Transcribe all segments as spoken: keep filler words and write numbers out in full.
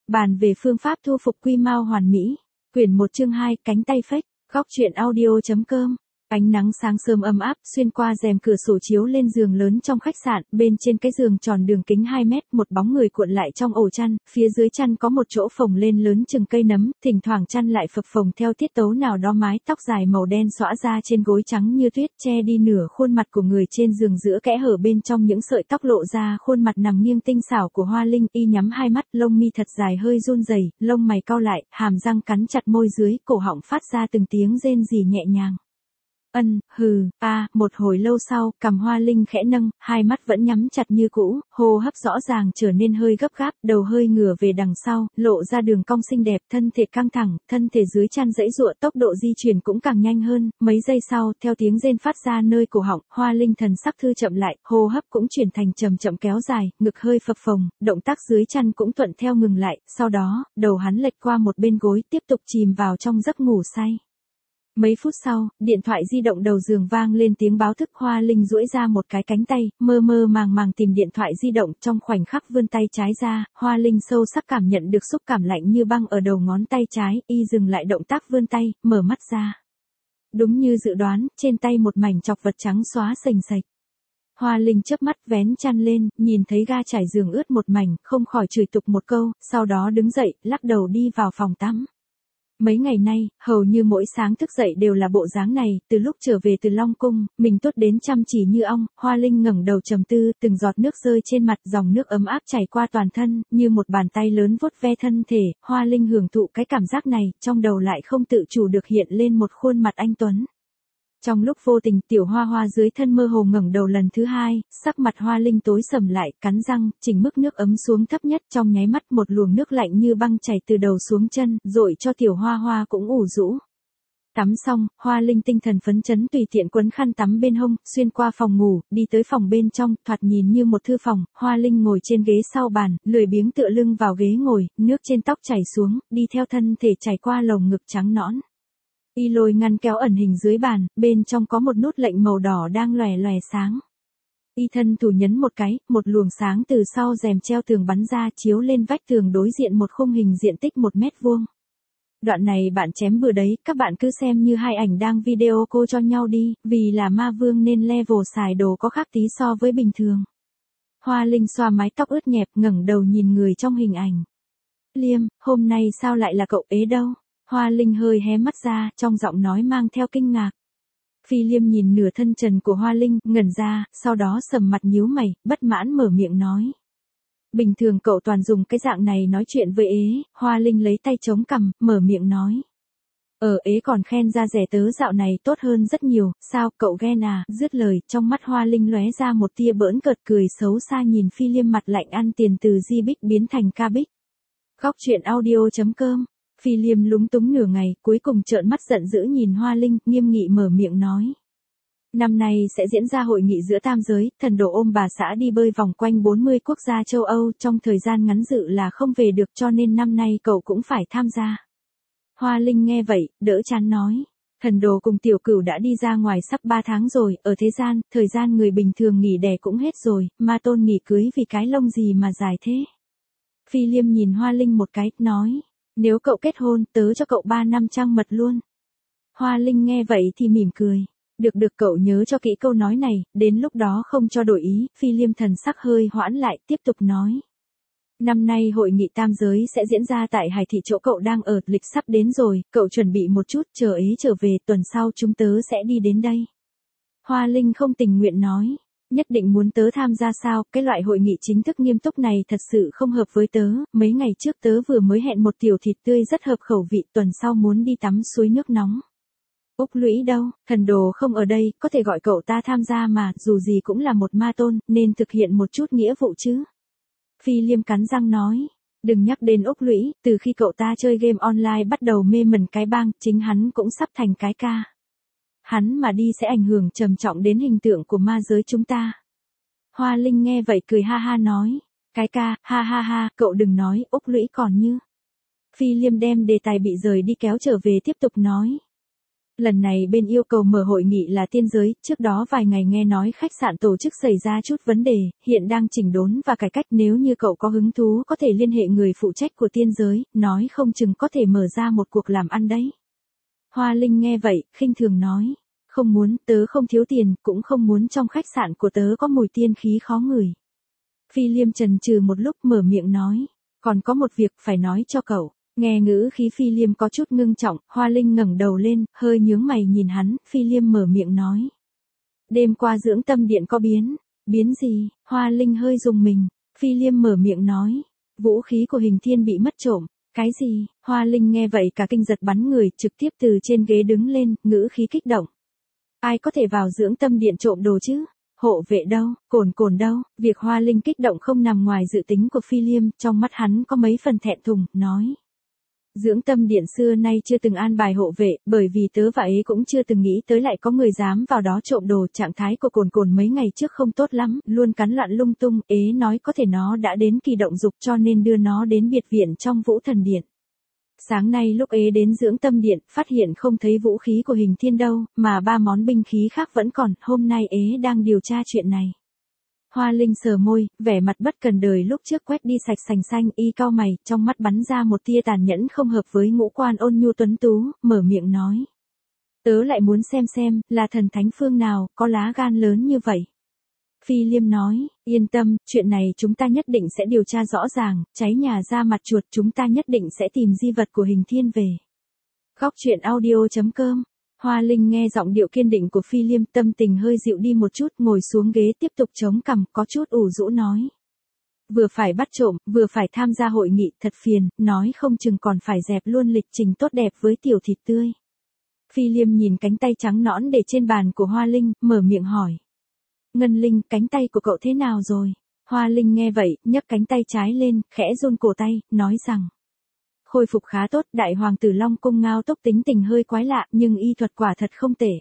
Bàn về phương pháp thu phục quy mao hoàn mỹ. Quyển một chương hai, cánh tay phách. Góc truyện audio chấm com. Ánh nắng sáng sớm ấm áp xuyên qua rèm cửa sổ chiếu lên giường lớn trong khách sạn, bên trên cái giường tròn đường kính hai mét, một bóng người cuộn lại trong ổ chăn, phía dưới chăn có một chỗ phồng lên lớn chừng cây nấm, thỉnh thoảng chăn lại phập phồng theo tiết tấu nào đó, mái tóc dài màu đen xõa ra trên gối trắng như tuyết, che đi nửa khuôn mặt của người trên giường, giữa kẽ hở bên trong những sợi tóc lộ ra khuôn mặt nằm nghiêng tinh xảo của Hoa Linh, y nhắm hai mắt, lông mi thật dài hơi run rẩy, lông mày cau lại, hàm răng cắn chặt môi dưới, cổ họng phát ra từng tiếng rên rỉ nhẹ nhàng. Ân, hừ, a, à, một hồi lâu sau, cằm Hoa Linh khẽ nâng, hai mắt vẫn nhắm chặt như cũ, hô hấp rõ ràng trở nên hơi gấp gáp, đầu hơi ngửa về đằng sau, lộ ra đường cong xinh đẹp, thân thể căng thẳng, thân thể dưới chăn giãy giụa, tốc độ di chuyển cũng càng nhanh hơn, mấy giây sau, theo tiếng rên phát ra nơi cổ họng, Hoa Linh thần sắc thư chậm lại, hô hấp cũng chuyển thành chậm chậm kéo dài, ngực hơi phập phồng, động tác dưới chăn cũng thuận theo ngừng lại, sau đó, đầu hắn lệch qua một bên gối, tiếp tục chìm vào trong giấc ngủ say. Mấy phút sau, điện thoại di động đầu giường vang lên tiếng báo thức. Hoa Linh duỗi ra một cái cánh tay, mơ mơ màng màng tìm điện thoại di động, trong khoảnh khắc vươn tay trái ra, Hoa Linh sâu sắc cảm nhận được xúc cảm lạnh như băng ở đầu ngón tay trái, y dừng lại động tác vươn tay, mở mắt ra. Đúng như dự đoán, trên tay một mảnh chọc vật trắng xóa sềnh sạch. Hoa Linh chớp mắt vén chăn lên, nhìn thấy ga trải giường ướt một mảnh, không khỏi chửi tục một câu, sau đó đứng dậy, lắc đầu đi vào phòng tắm. Mấy ngày nay, hầu như mỗi sáng thức dậy đều là bộ dáng này, từ lúc trở về từ Long Cung, mình tốt đến chăm chỉ như ong. Hoa Linh ngẩng đầu trầm tư, từng giọt nước rơi trên mặt, dòng nước ấm áp chảy qua toàn thân, như một bàn tay lớn vuốt ve thân thể. Hoa Linh hưởng thụ cái cảm giác này, trong đầu lại không tự chủ được hiện lên một khuôn mặt anh tuấn. Trong lúc vô tình, Tiểu Hoa Hoa dưới thân mơ hồ ngẩng đầu lần thứ hai, sắc mặt Hoa Linh tối sầm lại, cắn răng, chỉnh mức nước ấm xuống thấp nhất, trong nháy mắt một luồng nước lạnh như băng chảy từ đầu xuống chân, dội cho Tiểu Hoa Hoa cũng ủ rũ. Tắm xong, Hoa Linh tinh thần phấn chấn tùy tiện quấn khăn tắm bên hông, xuyên qua phòng ngủ, đi tới phòng bên trong, thoạt nhìn như một thư phòng. Hoa Linh ngồi trên ghế sau bàn, lười biếng tựa lưng vào ghế ngồi, nước trên tóc chảy xuống, đi theo thân thể chảy qua lồng ngực trắng nõn. Y lôi ngăn kéo ẩn hình dưới bàn, bên trong có một nút lệnh màu đỏ đang lòe lòe sáng. Y thân thủ nhấn một cái, một luồng sáng từ sau rèm treo tường bắn ra, chiếu lên vách tường đối diện một khung hình diện tích một mét vuông. Đoạn này bạn chém bừa đấy, các bạn cứ xem như hai ảnh đang video call cho nhau đi, vì là ma vương nên level xài đồ có khác tí so với bình thường. Hoa Linh xoa mái tóc ướt nhẹp, ngẩng đầu nhìn người trong hình ảnh. Liêm, hôm nay sao lại là cậu ế đâu? Hoa Linh hơi hé mắt ra, trong giọng nói mang theo kinh ngạc. Phi Liêm nhìn nửa thân trần của Hoa Linh, ngẩn ra, sau đó sầm mặt nhíu mày, bất mãn mở miệng nói. Bình thường cậu toàn dùng cái dạng này nói chuyện với ế. Hoa Linh lấy tay chống cằm, mở miệng nói. Ờ, ế còn khen ra rẻ tớ dạo này tốt hơn rất nhiều, sao, cậu ghen à? Dứt lời, trong mắt Hoa Linh lóe ra một tia bỡn cợt, cười xấu xa nhìn Phi Liêm mặt lạnh ăn tiền từ Di Bích biến thành Ca Bích. Góc truyện audio chấm com. Phi Liêm lúng túng nửa ngày, cuối cùng trợn mắt giận dữ nhìn Hoa Linh, nghiêm nghị mở miệng nói. Năm nay sẽ diễn ra hội nghị giữa tam giới, thần đồ ôm bà xã đi bơi vòng quanh bốn mươi quốc gia châu Âu, trong thời gian ngắn dự là không về được, cho nên năm nay cậu cũng phải tham gia. Hoa Linh nghe vậy, đỡ chán nói. Thần đồ cùng Tiểu Cửu đã đi ra ngoài sắp ba tháng rồi, ở thế gian, thời gian người bình thường nghỉ đẻ cũng hết rồi, Ma Tôn nghỉ cưới vì cái lông gì mà dài thế. Phi Liêm nhìn Hoa Linh một cái, nói. Nếu cậu kết hôn, tớ cho cậu ba năm trăng mật luôn. Hoa Linh nghe vậy thì mỉm cười. Được được, cậu nhớ cho kỹ câu nói này, đến lúc đó không cho đổi ý. Phi Liêm thần sắc hơi hoãn lại, tiếp tục nói. Năm nay hội nghị tam giới sẽ diễn ra tại Hải Thị chỗ cậu đang ở, lịch sắp đến rồi, cậu chuẩn bị một chút, chờ ế trở về, tuần sau chúng tớ sẽ đi đến đây. Hoa Linh không tình nguyện nói. Nhất định muốn tớ tham gia sao, cái loại hội nghị chính thức nghiêm túc này thật sự không hợp với tớ, mấy ngày trước tớ vừa mới hẹn một tiểu thịt tươi rất hợp khẩu vị, tuần sau muốn đi tắm suối nước nóng. Úc Lũy đâu, thần đồ không ở đây, có thể gọi cậu ta tham gia mà, dù gì cũng là một ma tôn, nên thực hiện một chút nghĩa vụ chứ. Phi Liêm cắn răng nói, đừng nhắc đến Úc Lũy, từ khi cậu ta chơi game online bắt đầu mê mẩn cái bang, chính hắn cũng sắp thành cái ca. Hắn mà đi sẽ ảnh hưởng trầm trọng đến hình tượng của ma giới chúng ta. Hoa Linh nghe vậy cười ha ha nói. Cái ca, ha ha ha, cậu đừng nói, Úc Lũy còn như. Phi Liêm đem đề tài bị rời đi kéo trở về tiếp tục nói. Lần này bên yêu cầu mở hội nghị là tiên giới, trước đó vài ngày nghe nói khách sạn tổ chức xảy ra chút vấn đề, hiện đang chỉnh đốn và cải cách, nếu như cậu có hứng thú có thể liên hệ người phụ trách của tiên giới, nói không chừng có thể mở ra một cuộc làm ăn đấy. Hoa Linh nghe vậy, khinh thường nói, không muốn, tớ không thiếu tiền, cũng không muốn trong khách sạn của tớ có mùi tiên khí khó ngửi. Phi Liêm chần chừ một lúc mở miệng nói, còn có một việc phải nói cho cậu. Nghe ngữ khí Phi Liêm có chút ngưng trọng, Hoa Linh ngẩng đầu lên, hơi nhướng mày nhìn hắn, Phi Liêm mở miệng nói. Đêm qua dưỡng tâm điện có biến, biến gì? Hoa Linh hơi rùng mình, Phi Liêm mở miệng nói. Vũ khí của Hình Thiên bị mất trộm, cái gì? Hoa Linh nghe vậy cả kinh giật bắn người, trực tiếp từ trên ghế đứng lên, ngữ khí kích động. Ai có thể vào dưỡng tâm điện trộm đồ chứ? Hộ vệ đâu, cồn cồn đâu? Việc Hoa Linh kích động không nằm ngoài dự tính của Phi Liêm, trong mắt hắn có mấy phần thẹn thùng, nói. Dưỡng tâm điện xưa nay chưa từng an bài hộ vệ, bởi vì tớ và ấy cũng chưa từng nghĩ tới lại có người dám vào đó trộm đồ. Trạng thái của cồn cồn mấy ngày trước không tốt lắm, luôn cắn loạn lung tung, ế nói có thể nó đã đến kỳ động dục cho nên đưa nó đến biệt viện trong Vũ Thần Điện. Sáng nay lúc ế đến dưỡng tâm điện, phát hiện không thấy vũ khí của Hình Thiên đâu, mà ba món binh khí khác vẫn còn, hôm nay ế đang điều tra chuyện này. Hoa Linh sờ môi, vẻ mặt bất cần đời lúc trước quét đi sạch sành xanh, y cau mày, trong mắt bắn ra một tia tàn nhẫn không hợp với ngũ quan ôn nhu tuấn tú, mở miệng nói. Tớ lại muốn xem xem, là thần thánh phương nào, có lá gan lớn như vậy. Phi Liêm nói, yên tâm, chuyện này chúng ta nhất định sẽ điều tra rõ ràng, cháy nhà ra mặt chuột, chúng ta nhất định sẽ tìm di vật của Hình Thiên về. Góc truyện audio chấm com. Hoa Linh nghe giọng điệu kiên định của Phi Liêm, tâm tình hơi dịu đi một chút, ngồi xuống ghế tiếp tục chống cằm, có chút ủ rũ nói. Vừa phải bắt trộm, vừa phải tham gia hội nghị, thật phiền, nói không chừng còn phải dẹp luôn lịch trình tốt đẹp với tiểu thịt tươi. Phi Liêm nhìn cánh tay trắng nõn để trên bàn của Hoa Linh, mở miệng hỏi. Ngân Linh, cánh tay của cậu thế nào rồi? Hoa Linh nghe vậy, nhấc cánh tay trái lên, khẽ run cổ tay, nói rằng. Khôi phục khá tốt, đại hoàng tử Long Cung Ngao Tốc tính tình hơi quái lạ, nhưng y thuật quả thật không tệ.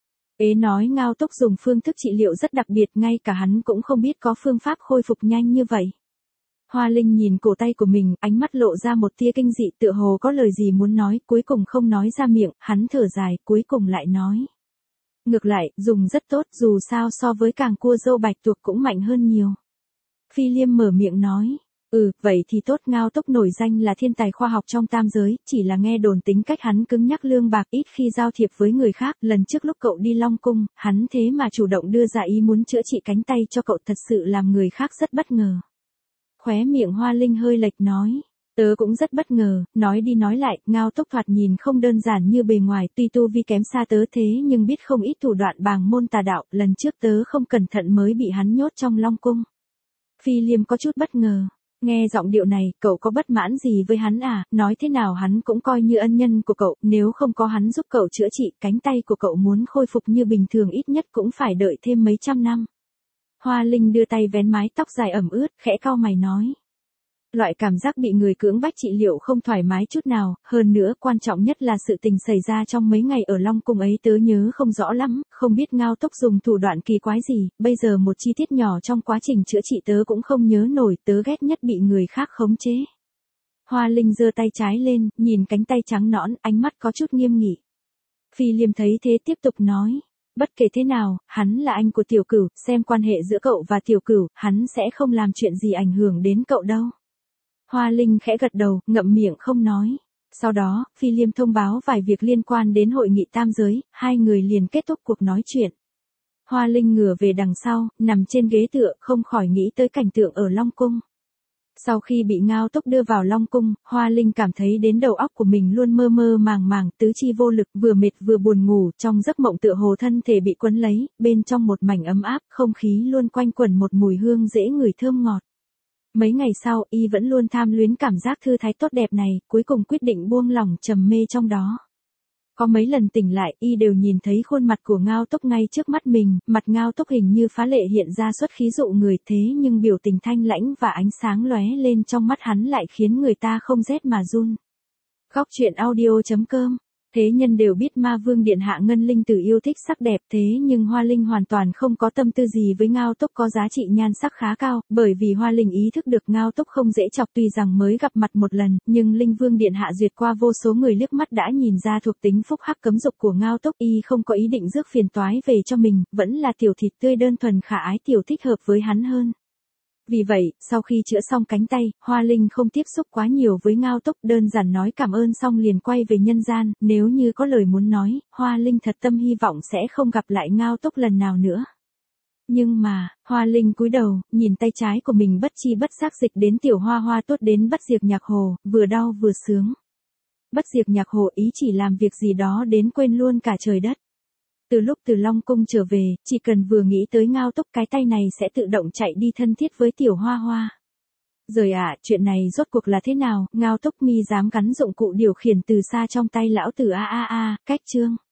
Ế nói Ngao Tốc dùng phương thức trị liệu rất đặc biệt, ngay cả hắn cũng không biết có phương pháp khôi phục nhanh như vậy. Hoa Linh nhìn cổ tay của mình, ánh mắt lộ ra một tia kinh dị, tựa hồ có lời gì muốn nói, cuối cùng không nói ra miệng, hắn thở dài, cuối cùng lại nói. Ngược lại, dùng rất tốt, dù sao so với càng cua dâu bạch tuộc cũng mạnh hơn nhiều. Phi Liêm mở miệng nói. Ừ, vậy thì tốt. Ngao Tốc nổi danh là thiên tài khoa học trong tam giới, chỉ là nghe đồn tính cách hắn cứng nhắc lương bạc, ít khi giao thiệp với người khác. Lần trước lúc cậu đi Long Cung, hắn thế mà chủ động đưa ra ý muốn chữa trị cánh tay cho cậu, thật sự làm người khác rất bất ngờ. Khóe miệng Hoa Linh hơi lệch nói. Tớ cũng rất bất ngờ, nói đi nói lại, Ngao Tốc thoạt nhìn không đơn giản như bề ngoài, tuy tu vi kém xa tớ thế nhưng biết không ít thủ đoạn bàng môn tà đạo, lần trước tớ không cẩn thận mới bị hắn nhốt trong Long Cung. Phi Liêm có chút bất ngờ. Nghe giọng điệu này, cậu có bất mãn gì với hắn à, nói thế nào hắn cũng coi như ân nhân của cậu, nếu không có hắn giúp cậu chữa trị, cánh tay của cậu muốn khôi phục như bình thường ít nhất cũng phải đợi thêm mấy trăm năm. Hoa Linh đưa tay vén mái tóc dài ẩm ướt, khẽ cau mày nói. Loại cảm giác bị người cưỡng bách trị liệu không thoải mái chút nào, hơn nữa quan trọng nhất là sự tình xảy ra trong mấy ngày ở Long Cung ấy tớ nhớ không rõ lắm, không biết Ngao Tốc dùng thủ đoạn kỳ quái gì, bây giờ một chi tiết nhỏ trong quá trình chữa trị tớ cũng không nhớ nổi, tớ ghét nhất bị người khác khống chế. Hoa Linh giơ tay trái lên, nhìn cánh tay trắng nõn, ánh mắt có chút nghiêm nghị. Phi Liêm thấy thế tiếp tục nói. Bất kể thế nào, hắn là anh của Tiểu Cửu, xem quan hệ giữa cậu và Tiểu Cửu, hắn sẽ không làm chuyện gì ảnh hưởng đến cậu đâu. Hoa Linh khẽ gật đầu, ngậm miệng không nói. Sau đó, Phi Liêm thông báo vài việc liên quan đến hội nghị tam giới, hai người liền kết thúc cuộc nói chuyện. Hoa Linh ngửa về đằng sau, nằm trên ghế tựa, không khỏi nghĩ tới cảnh tượng ở Long Cung. Sau khi bị Ngao Tốc đưa vào Long Cung, Hoa Linh cảm thấy đến đầu óc của mình luôn mơ mơ màng màng, tứ chi vô lực, vừa mệt vừa buồn ngủ, trong giấc mộng tựa hồ thân thể bị quấn lấy, bên trong một mảnh ấm áp, không khí luôn quanh quẩn một mùi hương dễ ngửi thơm ngọt. Mấy ngày sau, y vẫn luôn tham luyến cảm giác thư thái tốt đẹp này, cuối cùng quyết định buông lỏng trầm mê trong đó. Có mấy lần tỉnh lại, y đều nhìn thấy khuôn mặt của Ngao Tốc ngay trước mắt mình, mặt Ngao Tốc hình như phá lệ hiện ra xuất khí dụ người, thế nhưng biểu tình thanh lãnh và ánh sáng lóe lên trong mắt hắn lại khiến người ta không rét mà run. Góc truyện audio chấm com Thế nhân đều biết ma vương điện hạ Ngân Linh Tử yêu thích sắc đẹp, thế nhưng Hoa Linh hoàn toàn không có tâm tư gì với Ngao Túc có giá trị nhan sắc khá cao, bởi vì Hoa Linh ý thức được Ngao Túc không dễ chọc, tuy rằng mới gặp mặt một lần, nhưng Linh Vương điện hạ duyệt qua vô số người liếc mắt đã nhìn ra thuộc tính phúc hắc cấm dục của Ngao Túc, y không có ý định rước phiền toái về cho mình, vẫn là tiểu thịt tươi đơn thuần khả ái tiểu thích hợp với hắn hơn. Vì vậy, sau khi chữa xong cánh tay, Hoa Linh không tiếp xúc quá nhiều với Ngao Túc, đơn giản nói cảm ơn xong liền quay về nhân gian, nếu như có lời muốn nói, Hoa Linh thật tâm hy vọng sẽ không gặp lại Ngao Túc lần nào nữa. Nhưng mà, Hoa Linh cúi đầu, nhìn tay trái của mình bất chi bất giác dịch đến tiểu hoa hoa tốt đến Bất Diệt Nhạc Hồ, vừa đau vừa sướng. Bất Diệt Nhạc Hồ ý chỉ làm việc gì đó đến quên luôn cả trời đất. Từ lúc từ Long Cung trở về, chỉ cần vừa nghĩ tới Ngao Túc cái tay này sẽ tự động chạy đi thân thiết với tiểu hoa hoa. Rồi ạ, à, chuyện này rốt cuộc là thế nào, Ngao Túc mi dám gắn dụng cụ điều khiển từ xa trong tay lão tử a a a, cách chương.